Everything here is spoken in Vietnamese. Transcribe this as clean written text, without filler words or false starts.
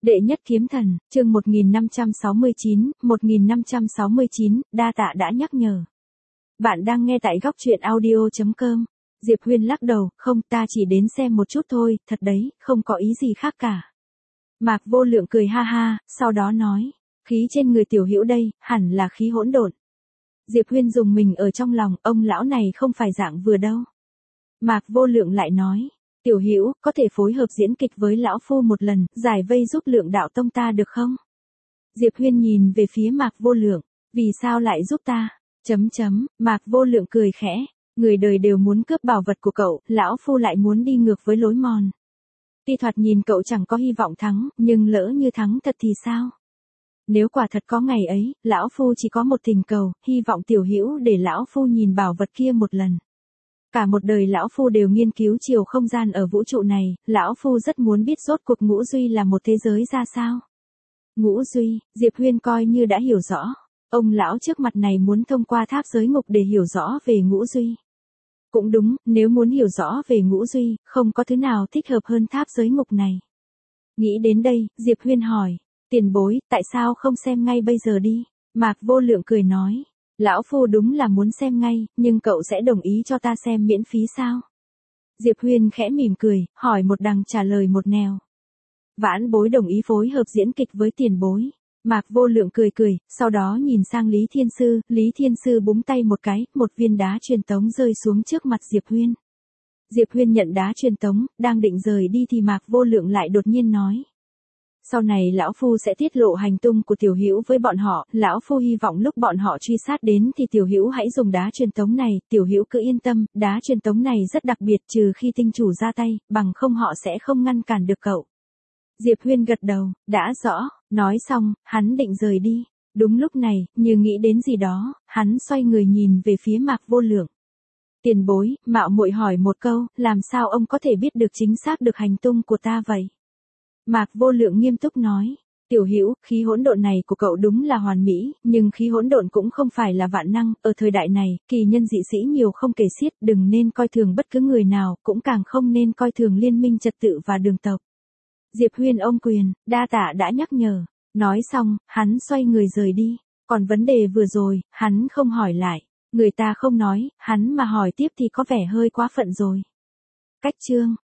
Đệ nhất kiếm thần, chương 1569, đa tạ đã nhắc nhở. Bạn đang nghe tại góc truyện audio.com. Diệp Huyên lắc đầu, không, ta chỉ đến xem một chút thôi, thật đấy, không có ý gì khác cả. Mạc Vô Lượng cười ha ha, sau đó nói, khí trên người tiểu hữu đây, hẳn là khí hỗn độn. Diệp Huyên dùng mình ở trong lòng, ông lão này không phải dạng vừa đâu. Mạc Vô Lượng lại nói, tiểu hữu, có thể phối hợp diễn kịch với lão phu một lần, giải vây giúp Lượng đạo tông ta được không? Diệp Huyên nhìn về phía Mạc Vô Lượng, vì sao lại giúp ta? Mạc Vô Lượng cười khẽ, người đời đều muốn cướp bảo vật của cậu, lão phu lại muốn đi ngược với lối mòn. Tuy thoạt nhìn cậu chẳng có hy vọng thắng, nhưng lỡ như thắng thật thì sao? Nếu quả thật có ngày ấy, lão phu chỉ có một thỉnh cầu, hy vọng tiểu hữu để lão phu nhìn bảo vật kia một lần. Cả một đời lão phu đều nghiên cứu chiều không gian ở vũ trụ này, lão phu rất muốn biết rốt cuộc Ngũ Duy là một thế giới ra sao. Ngũ Duy, Diệp Huyên coi như đã hiểu rõ. Ông lão trước mặt này muốn thông qua tháp giới ngục để hiểu rõ về Ngũ Duy. Cũng đúng, nếu muốn hiểu rõ về Ngũ Duy, không có thứ nào thích hợp hơn tháp giới ngục này. Nghĩ đến đây, Diệp Huyên hỏi, tiền bối, tại sao không xem ngay bây giờ đi? Mạc Vô Lượng cười nói, lão phu đúng là muốn xem ngay, nhưng cậu sẽ đồng ý cho ta xem miễn phí sao? Diệp Huyên khẽ mỉm cười, hỏi một đằng trả lời một nẻo. Vãn bối đồng ý phối hợp diễn kịch với tiền bối. Mạc Vô Lượng cười cười, sau đó nhìn sang Lý Thiên Sư búng tay một cái, một viên đá truyền tống rơi xuống trước mặt Diệp Huyên. Diệp Huyên nhận đá truyền tống, đang định rời đi thì Mạc Vô Lượng lại đột nhiên nói. Sau này lão phu sẽ tiết lộ hành tung của tiểu hữu với bọn họ, lão phu hy vọng lúc bọn họ truy sát đến thì tiểu hữu hãy dùng đá truyền tống này, tiểu hữu cứ yên tâm, đá truyền tống này rất đặc biệt trừ khi tinh chủ ra tay, bằng không họ sẽ không ngăn cản được cậu. Diệp Huyên gật đầu, đã rõ, nói xong, hắn định rời đi. Đúng lúc này, như nghĩ đến gì đó, hắn xoay người nhìn về phía Mạc Vô Lượng. Tiền bối, mạo muội hỏi một câu, làm sao ông có thể biết được chính xác được hành tung của ta vậy? Mạc Vô Lượng nghiêm túc nói, tiểu hữu, khí hỗn độn này của cậu đúng là hoàn mỹ, nhưng khí hỗn độn cũng không phải là vạn năng, ở thời đại này, kỳ nhân dị sĩ nhiều không kể xiết, đừng nên coi thường bất cứ người nào, cũng càng không nên coi thường liên minh trật tự và đường tộc. Diệp Huyên ôm quyền, đa tạ đã nhắc nhở. Nói xong, hắn xoay người rời đi. Còn vấn đề vừa rồi, hắn không hỏi lại. Người ta không nói, hắn mà hỏi tiếp thì có vẻ hơi quá phận rồi. Cách chương